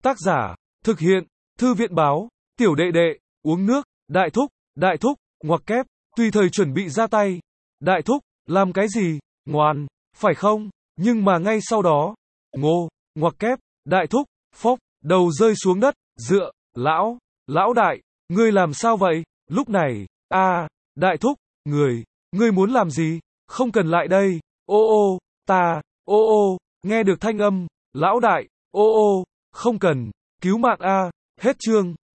Tác giả, thực hiện, Thư viện báo, tiểu đệ đệ, uống nước, đại thúc, ngoặc kép, tùy thời chuẩn bị ra tay. Đại thúc, làm cái gì, ngoan, phải không? Nhưng mà ngay sau đó, ngô, ngoặc kép, đại thúc, phốc, đầu rơi xuống đất, dựa, lão đại, ngươi làm sao vậy? Lúc này, đại thúc, ngươi muốn làm gì? Không cần lại đây, nghe được thanh âm, lão đại, không cần, cứu mạng a, hết chương.